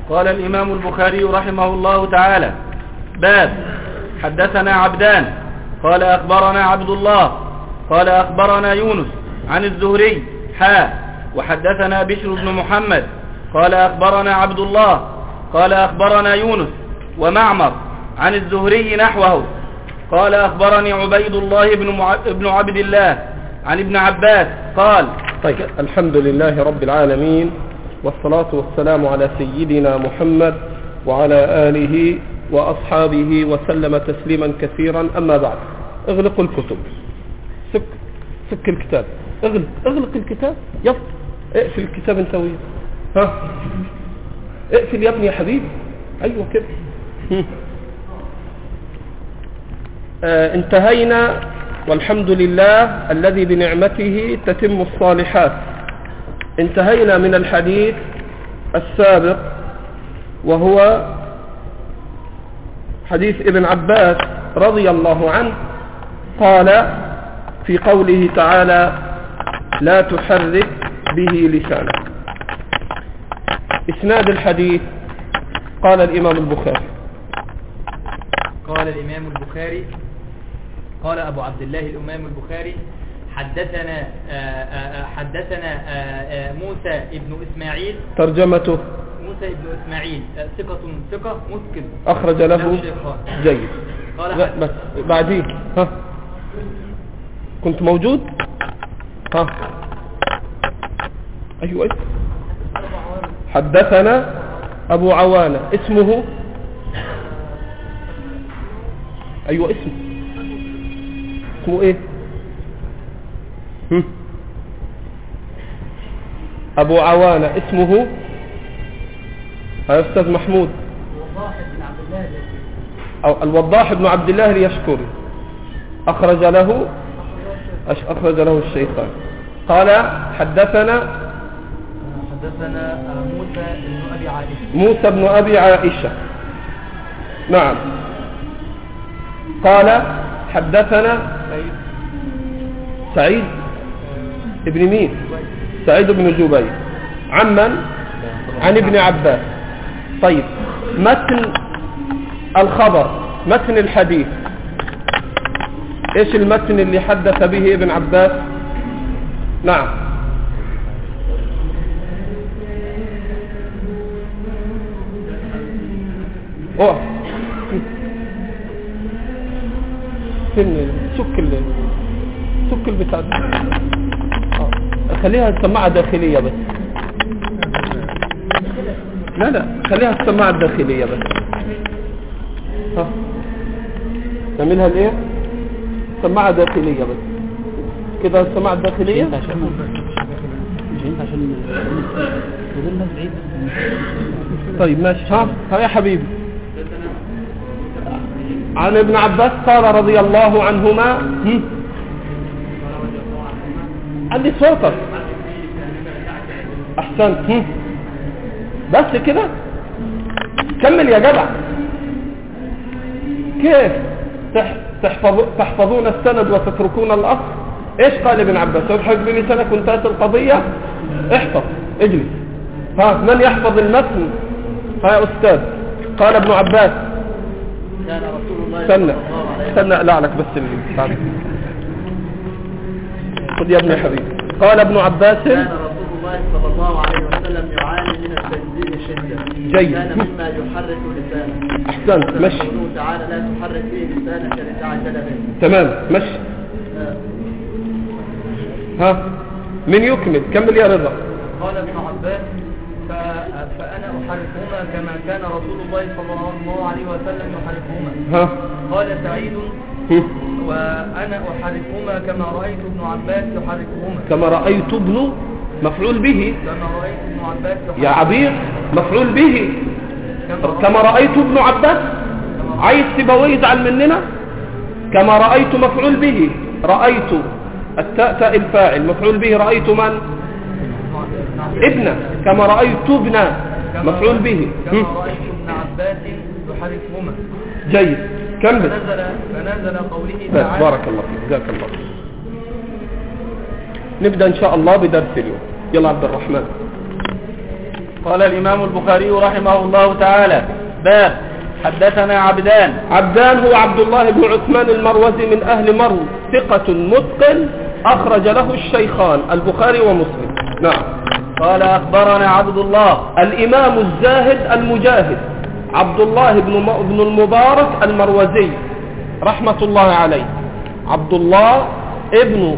قال الإمام البخاري رحمه الله تعالى: باب حدثنا عبدان قال أخبرنا عبد الله قال أخبرنا يونس عن الزهري وحدثنا بشر بن محمد قال أخبرنا عبد الله قال أخبرنا يونس ومعمر عن الزهري نحوه قال أخبرني عبيد الله بن عبد الله عن ابن عباس قال. طيب، الحمد لله رب العالمين، والصلاة والسلام على سيدنا محمد وعلى آله وأصحابه وسلم تسليما كثيرا. أما بعد، اغلقوا الكتب، سك الكتاب، اغلق الكتاب، اقفل الكتاب انت وين، اقفل يا ابني يا حبيبي، ايوه كده. انتهينا والحمد لله الذي بنعمته تتم الصالحات. انتهينا من الحديث السابق وهو حديث ابن عباس رضي الله عنه، قال في قوله تعالى: لا تحرك به لسانك. إسناد الحديث قال الإمام البخاري. قال الإمام البخاري، قال أبو عبد الله الإمام البخاري: حدثنا موسى ابن إسماعيل. ترجمته: موسى ابن إسماعيل ثقة متقن، أخرج له جيد. قال بس بعديه كنت موجود؟ أيوة. حدثنا أبو عوانة، اسمه أيوة اسمه إيه؟ أبو عوانة اسمه يا أستاذ محمود الوضاح بن عبد الله اليشكري، أخرج له الشيخان. قال حدثنا موسى بن أبي عائشة. نعم. قال حدثنا سعيد ابن مين؟ سعيد بن جبير. عمن؟ عن ابن عباس. طيب، متن الخبر، متن الحديث، ايش المتن اللي حدث به ابن عباس؟ نعم. سك البتاع ده، خليها السماعة داخلية بس. لا خليها السماعة الداخلية بس. نعملها الايه؟ سماعة داخلية بس كده، السماعة الداخلية عشان طيب ماشي. ها يا حبيبي. عن ابن عباس قال رضي الله عنهما. عندي صوتك احسنت. بس كده، كمل يا جدع. كيف تحفظون السند وتتركون الاصل؟ ايش قال ابن عباس؟ اضحك بلسانك وانتهت القضية. احفظ، اجلس. من يحفظ المتن؟ يا استاذ. قال ابن عباس. كان رسول الله استنى لا لك بس اللي بعد. خذ يا ابن حبيبي. قال ابن عباس: كان رسول الله صلى الله عليه وسلم يعاني من التنزيل شدة. جيد. كان مما يحرك لسانه. احسنت. مشي. قوله تعالى: لا تحرك به لسانك لتعجل به. تمام. مشي. من يكمل؟ كمل يا رضا. قال ابن عباس: فأنا أحركهما كما كان رسول الله صلى الله عليه وسلم يحركهما. قال سعيد: وأنا أحركهما كما رأيت ابن عباس يحركهما. كما رأيت ابن مفعول به. كما رأيت ابن عباس يحركهما. يا عبير مفعول به. كما رأيت ابن عباس. عايز سيبويه يزعل مننا. كما رأيت مفعول به. رأيت التاء الفاعل، مفعول به. رأيت من؟ ابن. كما رأيت ابن مفعول به. كما رأيت ابن عباس يحركهما. جيد. كمل. فنزل قوله تعالى. بارك الله فيك، جزاك الله. نبدأ إن شاء الله بدرس اليوم. يلا عبد الرحمن. قال الإمام البخاري رحمه الله تعالى: باب حدثنا عبدان هو عبد الله بن عثمان المروزي من أهل مرو، ثقة متقن، أخرج له الشيخان البخاري ومسلم. نعم. قال أخبرنا عبد الله الإمام الزاهد المجاهد عبد الله بن المبارك المروزي رحمة الله عليه، عبد الله ابن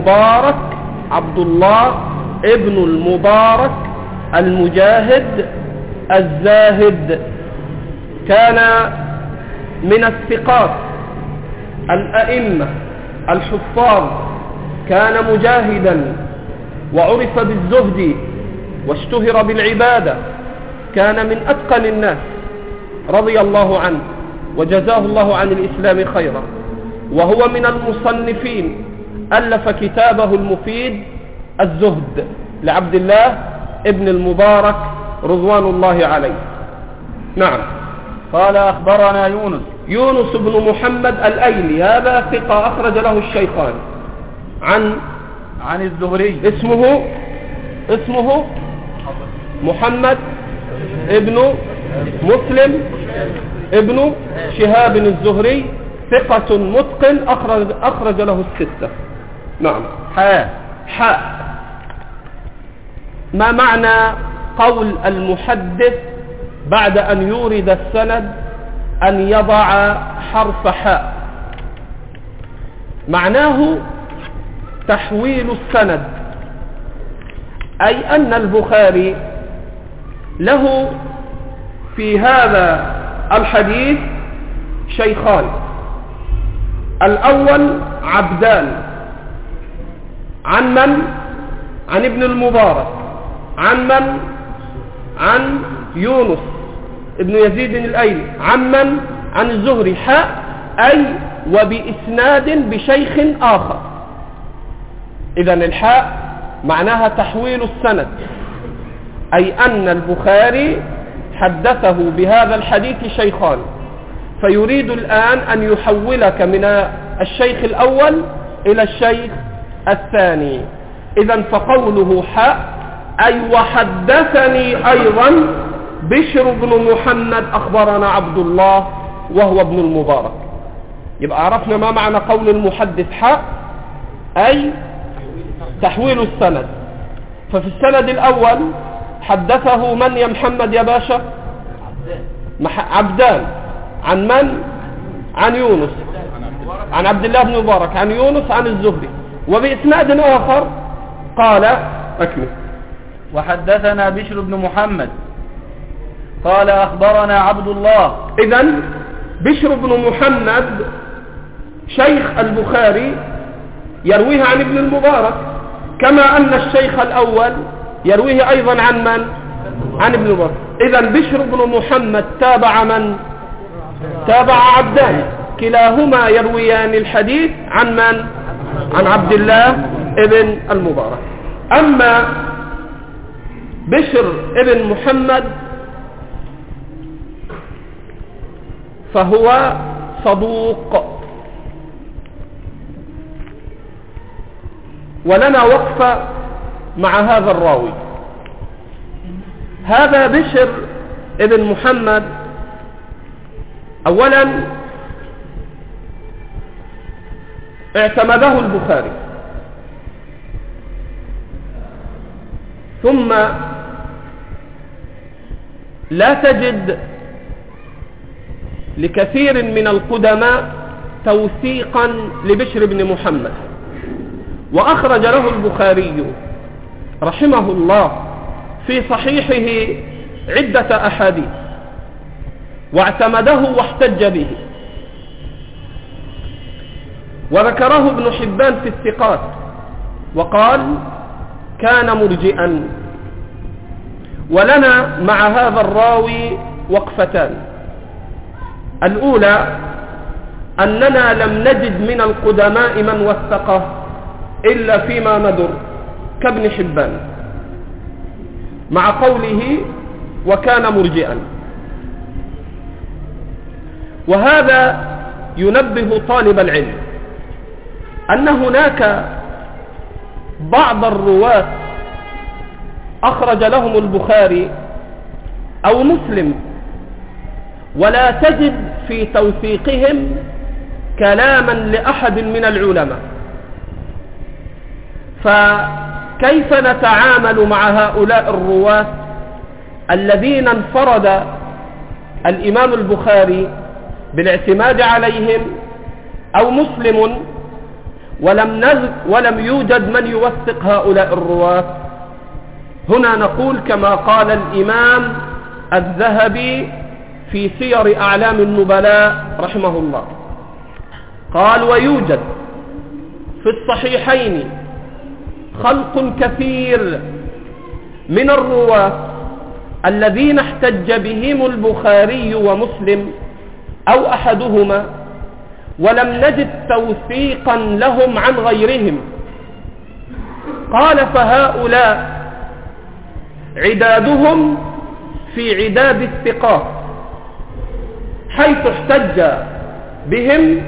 المبارك المجاهد الزاهد، كان من الثقات الأئمة الحفاظ، كان مجاهدا وعرف بالزهد واشتهر بالعبادة، كان من أتقن الناس رضي الله عنه وجزاه الله عن الإسلام خيرا، وهو من المصنفين، ألف كتابه المفيد الزهد لعبد الله ابن المبارك رضوان الله عليه. نعم. قال أخبرنا يونس بن محمد الأيلي، هذا ثقة أخرج له الشيخان، عن الزهري، اسمه محمد ابن مسلم ابن شهاب الزهري، ثقة متقن، أخرج له الستة. نعم. حاء ما معنى قول المحدث بعد أن يورد السند أن يضع حرف حاء؟ معناه تحويل السند، أي أن البخاري له في هذا الحديث شيخان، الأول عبدان، عن من؟ عن ابن المبارك، عن من؟ عن يونس ابن يزيد الأيلي، عن من؟ عن الزهري، حاء، أي وبإسناد بشيخ آخر. إذن الحاء معناها تحويل السند، أي أن البخاري حدثه بهذا الحديث شيخان، فيريد الآن أن يحولك من الشيخ الأول إلى الشيخ الثاني. إذن فقوله حاء أي وحدثني أيضا بشر بن محمد أخبرنا عبد الله وهو ابن المبارك. يبقى عرفنا ما معنى قول المحدث حاء، أي تحويل السند. ففي السند الأول حدثه من يا محمد يا باشا؟ عبدان، عن من؟ عن يونس، عن عبد الله بن مبارك، عن يونس، عن الزهري، وبإسناد آخر قال أكمل: وحدثنا بشر بن محمد قال أخبرنا عبد الله. إذن بشر بن محمد شيخ البخاري يرويه عن ابن المبارك، كما أن الشيخ الأول يرويه أيضا عن من؟ عن ابن المبارك. إذن بشر بن محمد تابع من؟ تابع عبدان، كلاهما يرويان الحديث عن من؟ عن عبد الله ابن المبارك. أما بشر ابن محمد فهو صدوق، ولنا وقفة مع هذا الراوي. هذا بشر ابن محمد أولا اعتمده البخاري، ثم لا تجد لكثير من القدماء توثيقا لبشر بن محمد، وأخرج له البخاري رحمه الله في صحيحه عدة أحاديث واعتمده واحتج به، وذكره ابن حبان في الثقات وقال كان مرجئا. ولنا مع هذا الراوي وقفتان: الأولى أننا لم نجد من القدماء من وثقه إلا فيما ندر كابن حبان، مع قوله وكان مرجئا. وهذا ينبه طالب العلم أن هناك بعض الرواة أخرج لهم البخاري أو مسلم، ولا تجد في توثيقهم كلاما لأحد من العلماء. فكيف نتعامل مع هؤلاء الرواة الذين انفرد الإمام البخاري بالاعتماد عليهم أو مسلم ولم يوجد من يوثق هؤلاء الرواة؟ هنا نقول كما قال الإمام الذهبي في سير أعلام النبلاء رحمه الله، قال: ويوجد في الصحيحين خلق كثير من الرواة الذين احتج بهم البخاري ومسلم أو أحدهما، ولم نجد توثيقا لهم عن غيرهم. قال: فهؤلاء عدادهم في عداد الثقات، حيث احتج بهم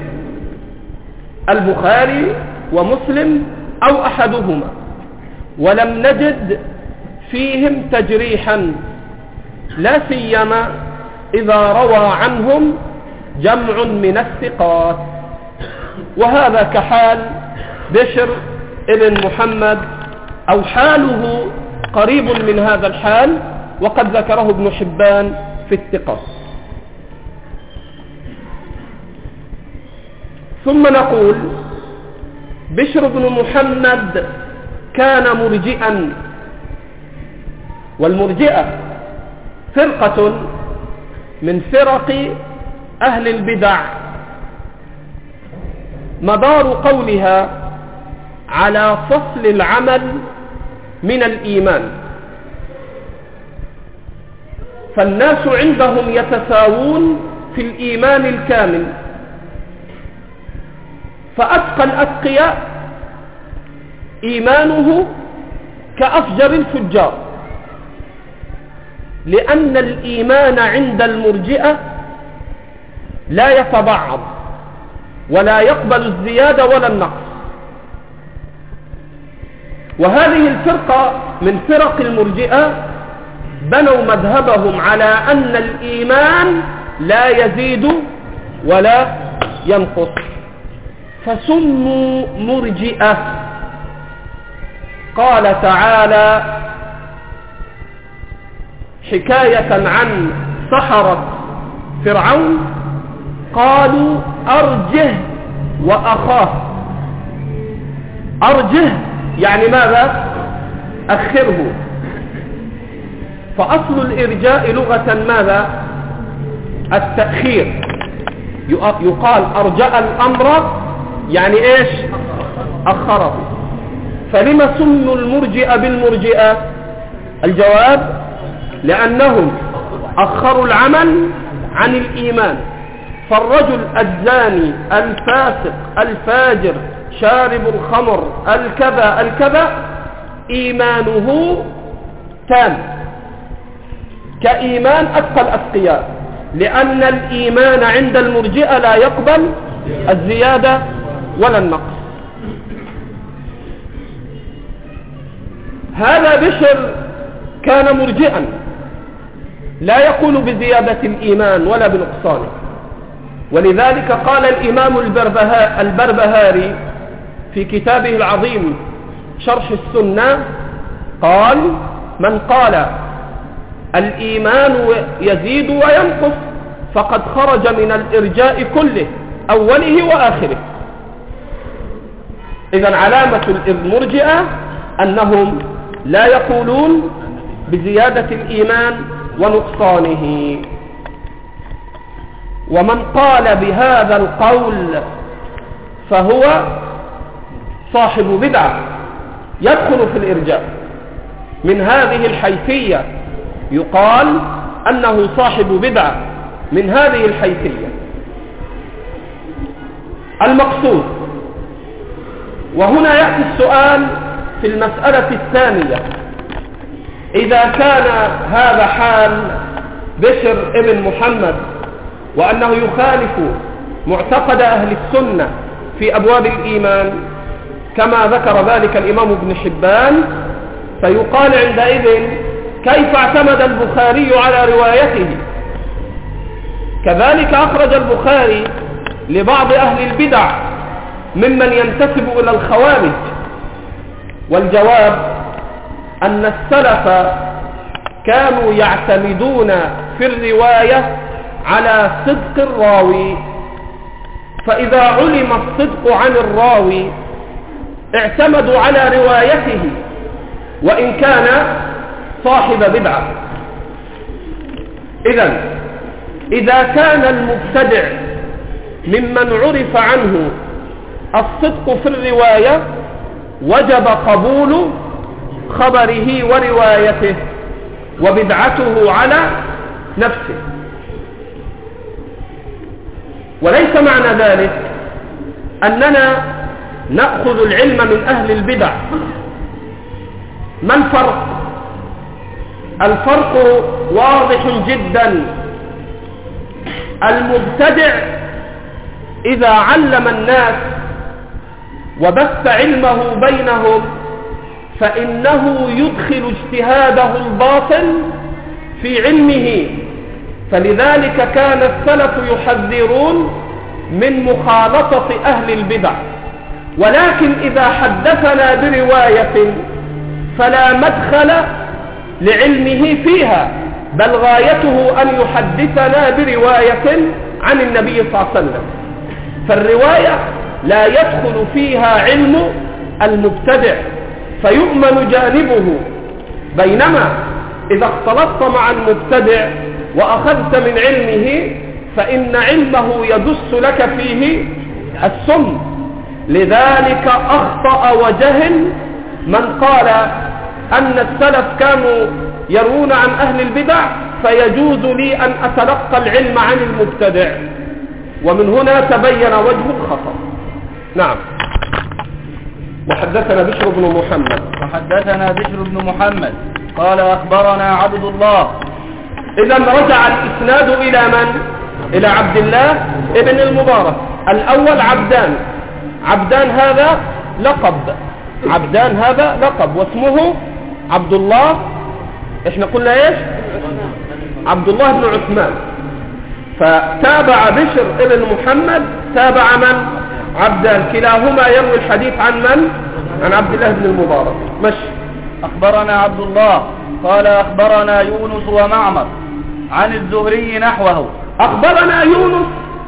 البخاري ومسلم أو أحدهما، ولم نجد فيهم تجريحا، لا سيما إذا روى عنهم جمع من الثقات. وهذا كحال بشر ابن محمد، أو حاله قريب من هذا الحال، وقد ذكره ابن حبان في الثقات. ثم نقول: بشر بن محمد كان مرجئا، والمرجئة فرقة من فرق أهل البدع مدار قولها على فصل العمل من الإيمان، فالناس عندهم يتساوون في الإيمان الكامل، فأتقى الأتقياء إيمانه كأفجر الفجار، لأن الإيمان عند المرجئة لا يتبعض ولا يقبل الزيادة ولا النقص. وهذه الفرقة من فرق المرجئة بنوا مذهبهم على أن الإيمان لا يزيد ولا ينقص، فسموا مرجئة. قال تعالى حكاية عن سحرة فرعون: قالوا أرجه وأخاه. أرجه يعني ماذا؟ أخره. فأصل الإرجاء لغة ماذا؟ التأخير. يقال أرجأ الأمر يعني إيش؟ أخره. فلما سموا المرجئة بالمرجئة؟ الجواب: لأنهم أخروا العمل عن الإيمان. فالرجل الزاني الفاسق الفاجر شارب الخمر الكذا إيمانه تام كإيمان أتقى الأتقياء، لأن الإيمان عند المرجئة لا يقبل الزيادة ولا النقص. هذا بشر كان مرجئا، لا يقول بزيادة الإيمان ولا بنقصانه. ولذلك قال الإمام البربهاري في كتابه العظيم شرح السنة، قال: من قال الإيمان يزيد وينقص فقد خرج من الإرجاء كله أوله وآخره. إذن علامة المرجئة أنهم لا يقولون بزيادة الإيمان ونقصانه. ومن قال بهذا القول فهو صاحب بدعة يدخل في الإرجاء. من هذه الحيثية يقال أنه صاحب بدعة، من هذه الحيثية. المقصود، وهنا يأتي السؤال في المسألة الثانية: إذا كان هذا حال بشر ابن محمد وأنه يخالف معتقد أهل السنة في أبواب الإيمان كما ذكر ذلك الإمام ابن حبان، فيقال عندئذ كيف اعتمد البخاري على روايته؟ كذلك أخرج البخاري لبعض أهل البدع ممن ينتسب إلى الخوارج. والجواب أن السلف كانوا يعتمدون في الرواية على صدق الراوي، فإذا علم الصدق عن الراوي اعتمدوا على روايته وإن كان صاحب بدعة. إذا كان المبتدع ممن عرف عنه الصدق في الرواية وجب قبول خبره وروايته وبدعته على نفسه. وليس معنى ذلك أننا نأخذ العلم من أهل البدع. ما الفرق؟ الفرق واضح جدا. المبتدع إذا علم الناس وبث علمه بينهم فإنه يدخل اجتهاده الباطل في علمه، فلذلك كان السلف يحذرون من مخالطة أهل البدع. ولكن إذا حدثنا برواية فلا مدخل لعلمه فيها، بل غايته أن يحدثنا برواية عن النبي صلى الله عليه وسلم، فالرواية لا يدخل فيها علم المبتدع فيؤمن جانبه. بينما إذا اختلطت مع المبتدع وأخذت من علمه فإن علمه يدس لك فيه السم. لذلك أخطأ وجهل من قال أن السلف كانوا يرون عن أهل البدع فيجوز لي أن أتلقى العلم عن المبتدع، ومن هنا تبين وجه الخطأ. نعم. وحدثنا بشر بن محمد قال أخبرنا عبد الله. إذا رجع الإسناد إلى من؟ إلى عبد الله ابن المبارك. الأول عبدان هذا لقب واسمه عبد الله. احنا قلنا ايش؟ عبد الله بن عثمان. فتابع بشر ابن محمد تابع من؟ عبدان. كلاهما يروي الحديث عن من؟ عن عبد الله بن المبارك. مشي. أخبرنا عبد الله قال أخبرنا يونس ومعمر عن الزهري نحوه. أخبرنا يونس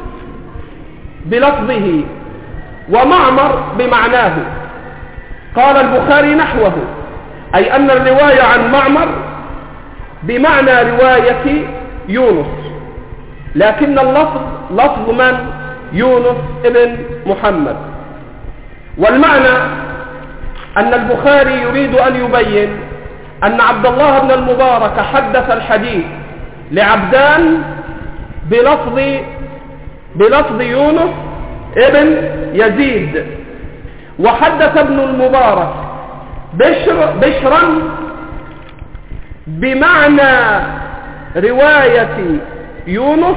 بلفظه ومعمر بمعناه. قال البخاري نحوه، أي أن الرواية عن معمر بمعنى رواية يونس، لكن اللفظ لفظ من؟ يونس ابن محمد. والمعنى أن البخاري يريد أن يبين أن عبد الله بن المبارك حدث الحديث لعبدان بلفظ يونس ابن يزيد، وحدث ابن المبارك بشرا بمعنى رواية يونس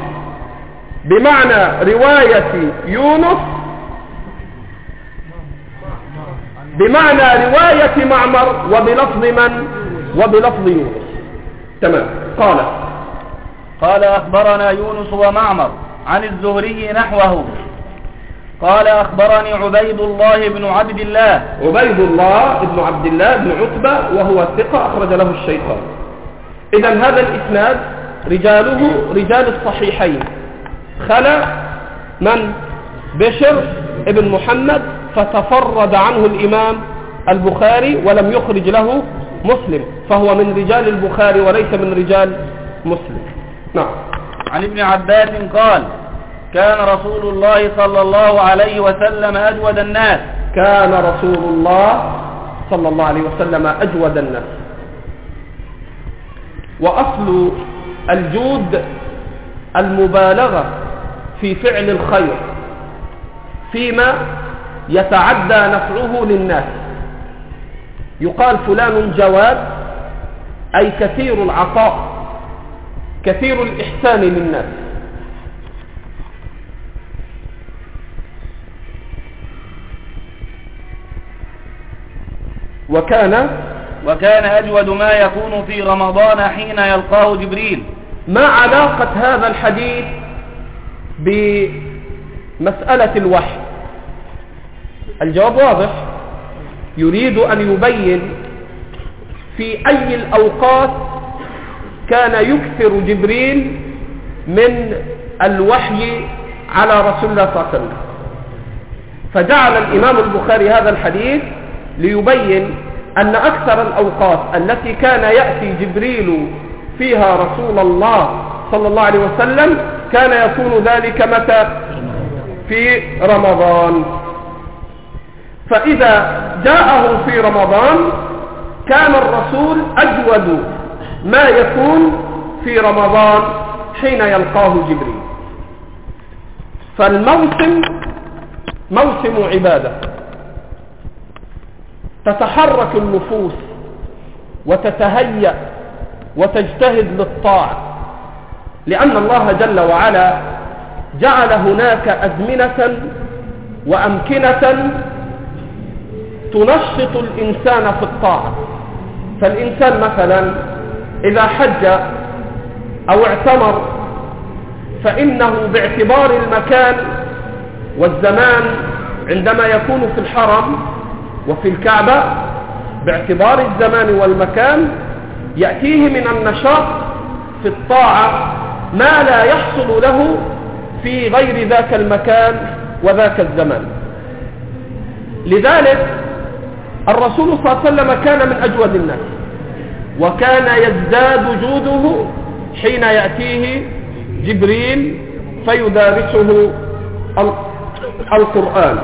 بمعنى رواية معمر وبلفظ من؟ وبلفظ يونس. تمام. قال أخبرنا يونس ومعمر عن الزهري نحوه. قال أخبرني عبيد الله بن عبد الله بن عتبة وهو ثقة أخرج له الشيخان. إذن هذا الإسناد رجاله رجال الصحيحين، خلا من؟ بشر ابن محمد، فتفرد عنه الإمام البخاري ولم يخرج له مسلم، فهو من رجال البخاري وليس من رجال مسلم. نعم. عن ابن عباس قال كان رسول الله صلى الله عليه وسلم أجود الناس. كان رسول الله صلى الله عليه وسلم أجود الناس. وأصل الجود المبالغة في فعل الخير فيما يتعدى نفعه للناس. يقال فلان جواد، أي كثير العطاء، كثير الإحسان للناس. وكان أجود ما يكون في رمضان حين يلقاه جبريل. ما علاقة هذا الحديث بمسألة الوحي؟ الجواب واضح، يريد أن يبين في أي الأوقات كان يكثر جبريل من الوحي على رسول الله صلى الله عليه وسلم، فجعل الإمام البخاري هذا الحديث ليبين أن أكثر الأوقات التي كان يأتي جبريل فيها رسول الله صلى الله عليه وسلم كان يكون ذلك متى؟ في رمضان. فإذا جاءه في رمضان كان الرسول أجود ما يكون في رمضان حين يلقاه جبريل. فالموسم موسم عبادة، تتحرك النفوس وتتهيأ وتجتهد للطاعة، لأن الله جل وعلا جعل هناك أزمنة وأمكنة تنشط الإنسان في الطاعة. فالإنسان مثلا إذا حج أو اعتمر فإنه باعتبار المكان والزمان عندما يكون في الحرم وفي الكعبة باعتبار الزمان والمكان يأتيه من النشاط في الطاعة ما لا يحصل له في غير ذاك المكان وذاك الزمان. لذلك الرسول صلى الله عليه وسلم كان من أجود الناس، وكان يزداد جوده حين يأتيه جبريل فيدارسه القرآن.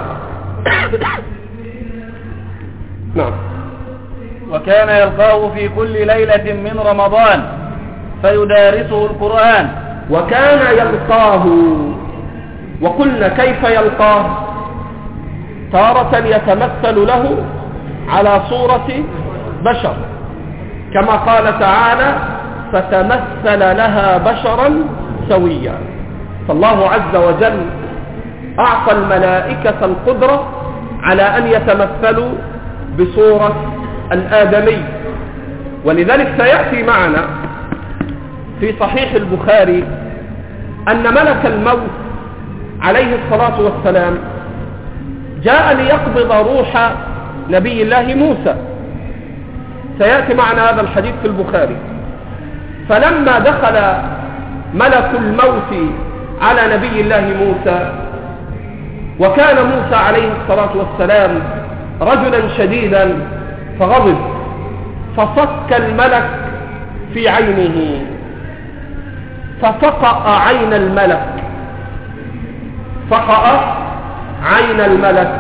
نعم. وكان يلقاه في كل ليلة من رمضان فيدارسه القرآن. وكان يلقاه، وقلنا كيف يلقاه؟ تارة يتمثل له على صورة بشر كما قال تعالى فتمثل لها بشرا سويا. فالله عز وجل أعطى الملائكة القدرة على أن يتمثلوا بصورة الآدمي. ولذلك سيأتي معنا في صحيح البخاري أن ملك الموت عليه الصلاة والسلام جاء ليقبض روح نبي الله موسى. سيأتي معنا هذا الحديث في البخاري. فلما دخل ملك الموت على نبي الله موسى، وكان موسى عليه الصلاة والسلام رجلا شديدا فغضب، فصك الملك في عينه ففقأ عين الملك، فقأ عين الملك،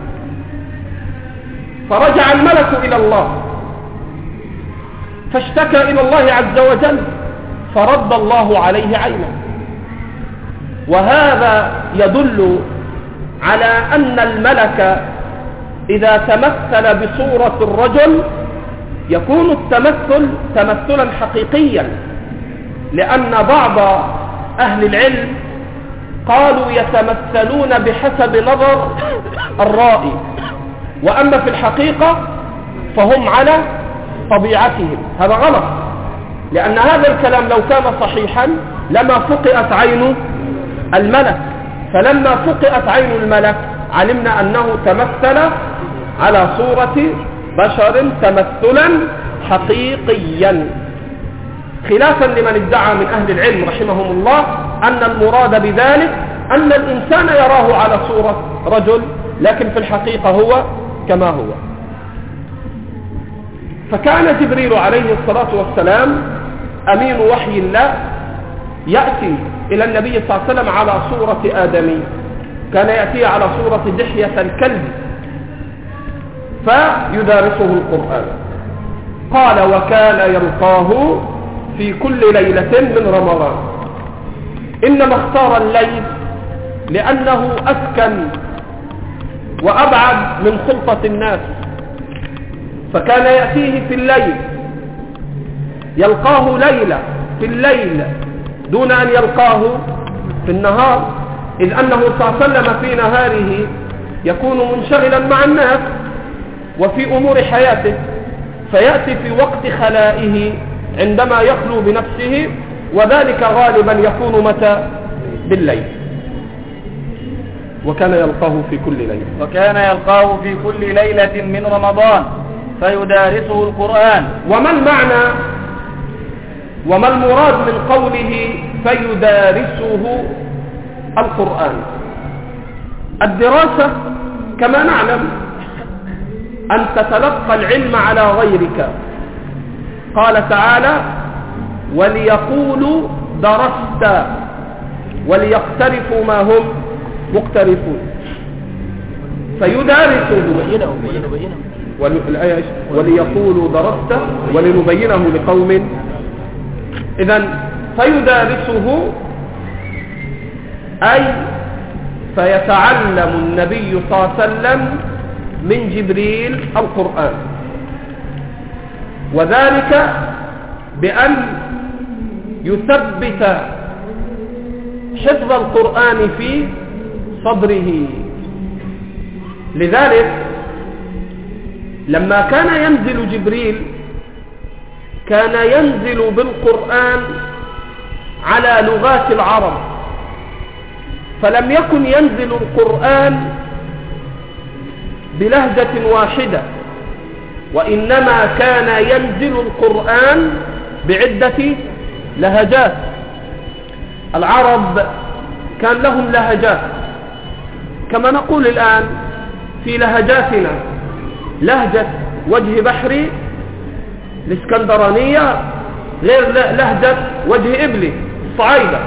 فرجع الملك إلى الله فاشتكى إلى الله عز وجل فرد الله عليه عينه. وهذا يدل على أن الملك إذا تمثل بصورة الرجل يكون التمثل تمثلا حقيقيا، لأن بعض أهل العلم قالوا يتمثلون بحسب نظر الرائي، وأما في الحقيقة فهم على طبيعتهم. هذا غلط، لأن هذا الكلام لو كان صحيحا لما فقئت عين الملك، فلما فقئت عين الملك علمنا أنه تمثل على صورة بشر تمثلا حقيقيا، خلافا لمن ادعى من أهل العلم رحمهم الله أن المراد بذلك أن الإنسان يراه على صورة رجل لكن في الحقيقة هو كما هو. فكان جبريل عليه الصلاة والسلام أمين وحي الله يأتي إلى النبي صلى الله عليه وسلم على صورة آدمي، كان يأتي على صورة دحية الكلب فيدارسه القرآن. قال وكان يلقاه في كل ليلة من رمضان. إنما اختار الليل لأنه أسكن وأبعد من خلطة الناس، فكان يأتيه في الليل، يلقاه ليلة في الليل دون أن يلقاه في النهار، إذ أنه صلى الله عليه وسلم في نهاره يكون منشغلا مع الناس وفي أمور حياته، فيأتي في وقت خلائه عندما يخلو بنفسه، وذلك غالبا يكون متى؟ بالليل. وكان يلقاه في كل ليلة. وكان يلقاه في كل ليلة من رمضان فيدارسه القرآن. وما المعنى وما المراد من قوله فيدارسه القرآن؟ الدراسة كما نعلم أن تتلقى العلم على غيرك. قال تعالى وليقولوا درست وليقترفوا ما هم مقترفون. فيدارسه الآية وليقولوا درست ولنبينه لقوم. إذن فيدارسه أي فيتعلم النبي صلى الله عليه وسلم من جبريل القرآن، وذلك بأن يثبت حفظ القرآن في صدره. لذلك لما كان ينزل جبريل كان ينزل بالقرآن على لغات العرب، فلم يكن ينزل القرآن بلهجة واحدة، وإنما كان ينزل القرآن بعدة لهجات. العرب كان لهم لهجات كما نقول الآن في لهجاتنا، لهجة وجه بحري الإسكندرانية غير لهجة وجه إبلي الصعايدة.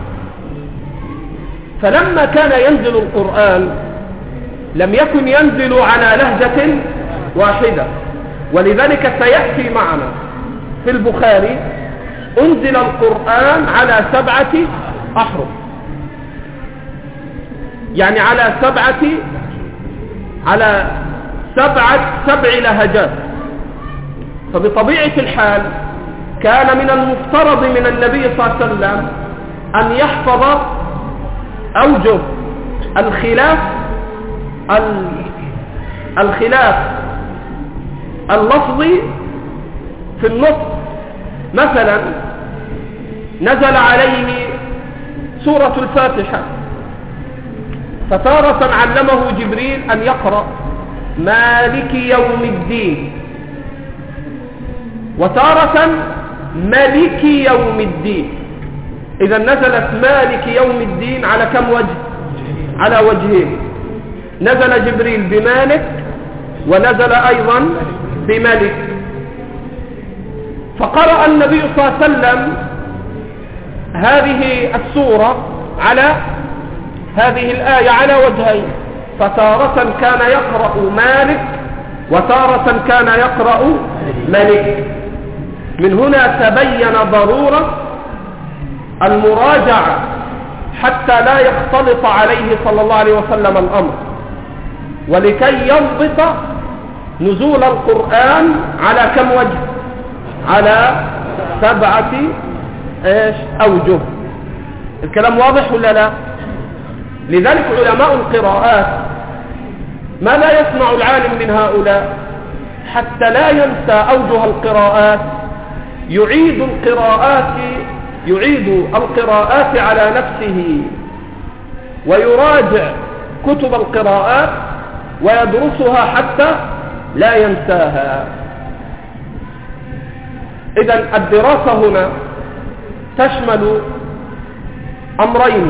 فلما كان ينزل القرآن لم يكن ينزل على لهجة واحدة، ولذلك سيأتي معنا في البخاري أنزل القرآن على 7 أحرف، يعني على 7 لهجات. فبطبيعة الحال كان من المفترض من النبي صلى الله عليه وسلم أن يحفظ أوجه الخلاف اللفظي في النطق. مثلا نزل عليه سورة الفاتحة، فتارة علمه جبريل أن يقرأ مالك يوم الدين، وتارة ملك يوم الدين. إذا نزلت مالك يوم الدين على كم وجه؟ على وجهين. نزل جبريل بمالك ونزل أيضا بملك. فقرأ النبي صلى الله عليه وسلم هذه السورة على هذه الآية على وجهين، فتارة كان يقرأ مالك وتارة كان يقرأ ملك. من هنا تبين ضرورة المراجعة حتى لا يختلط عليه صلى الله عليه وسلم الأمر، ولكي يضبط نزول القرآن على كم وجه؟ على 7 أوجه. الكلام واضح ولا لا؟ لذلك علماء القراءات ما لا يسمع العالم من هؤلاء حتى لا ينسى أوجه القراءات، يعيد القراءات على نفسه، ويراجع كتب القراءات ويدرسها حتى لا ينساها. إذن الدراسة هنا تشمل أمرين: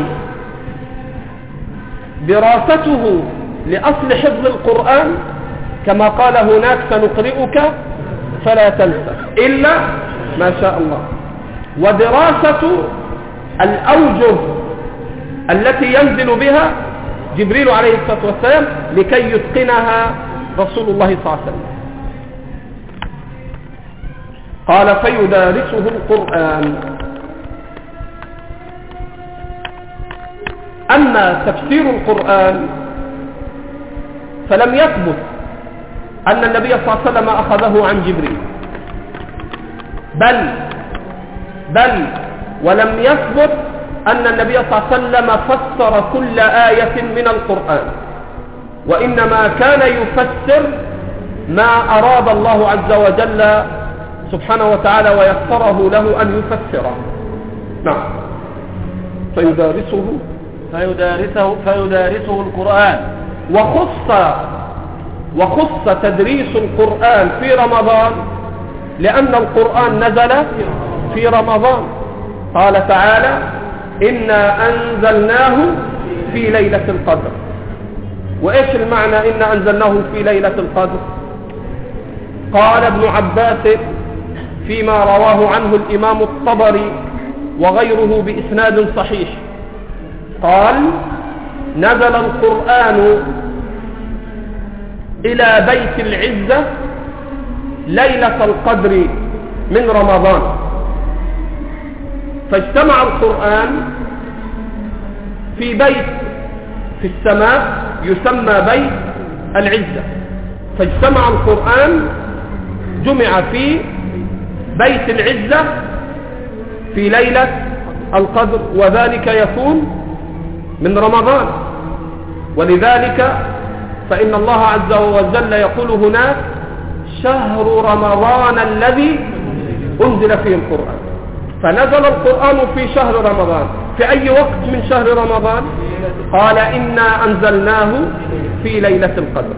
دراسته لأصل حفظ القرآن كما قال هناك سنقرئك فلا تنسى إلا ما شاء الله، ودراسة الأوجه التي ينزل بها جبريل عليه الصلاة والسلام لكي يتقنها رسول الله صلى الله عليه وسلم. قال فيدارسه القرآن. أما تفسير القرآن فلم يثبت أن النبي صلى الله عليه وسلم أخذه عن جبريل، بل ولم يثبت أن النبي صلى الله عليه وسلم فسر كل آية من القرآن، وإنما كان يفسر ما أراد الله عز وجل سبحانه وتعالى ويسره له أن يفسره. نعم. فيدارسه القرآن. وخص تدريس القرآن في رمضان لأن القرآن نزل في رمضان. قال تعالى إنا أنزلناه في ليلة القدر. وإيش المعنى إنا أنزلناه في ليلة القدر؟ قال ابن عباس فيما رواه عنه الإمام الطبري وغيره بإسناد صحيح، قال نزل القرآن إلى بيت العزة ليلة القدر من رمضان، فاجتمع القرآن في بيت في السماء يسمى بيت العزة، فاجتمع القرآن جمع في بيت العزة في ليلة القدر، وذلك يكون من رمضان. ولذلك فإن الله عز وجل يقول هناك شهر رمضان الذي أنزل فيه القرآن. فنزل القرآن في شهر رمضان. في أي وقت من شهر رمضان؟ قال إنا أنزلناه في ليلة القدر.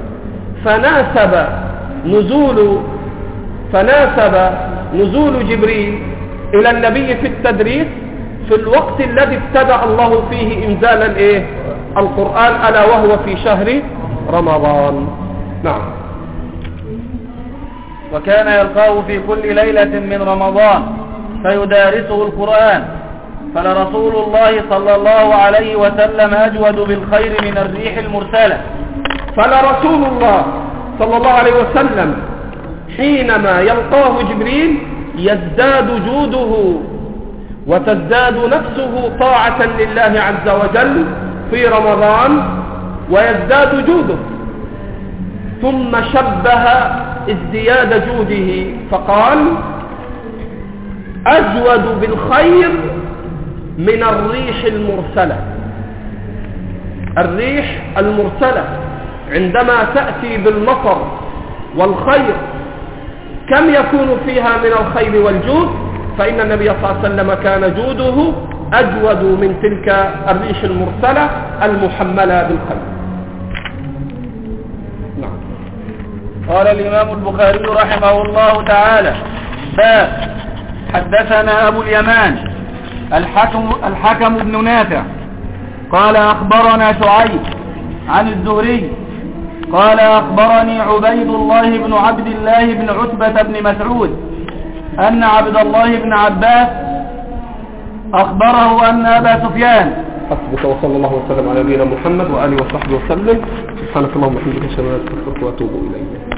فناسب نزول جبريل إلى النبي في التدريس في الوقت الذي ابتدأ الله فيه إنزال القرآن، ألا وهو في شهر رمضان. نعم. وكان يلقاه في كل ليلة من رمضان فيدارسه القرآن، فلرسول الله صلى الله عليه وسلم أجود بالخير من الريح المرسلة. فلرسول الله صلى الله عليه وسلم حينما يلقاه جبريل يزداد جوده وتزداد نفسه طاعة لله عز وجل في رمضان ويزداد جوده، ثم شبه ازدياد جوده فقال أجود بالخير من الريح المرسلة. الريح المرسلة عندما تأتي بالمطر والخير كم يكون فيها من الخير والجود؟ فإن النبي صلى الله عليه وسلم كان جوده أجود من تلك الريح المرسلة المحملة بالخير. نعم. قال الإمام البخاري رحمه الله تعالى: باب حدثنا أبو اليمان الحكم بن نافع قال أخبرنا شعيب عن الزهري قال أخبرني عبيد الله بن عبد الله بن عتبة بن مسعود أن عبد الله بن عباس أخبره أن أبا سفيان. حسبك. وصلى الله وسلم على نبينا محمد وآله وصحبه وسلم. سبحانك اللهم وبحمدك أشهد أن لا إله إلا أنت أستغفرك وأتوب إليك.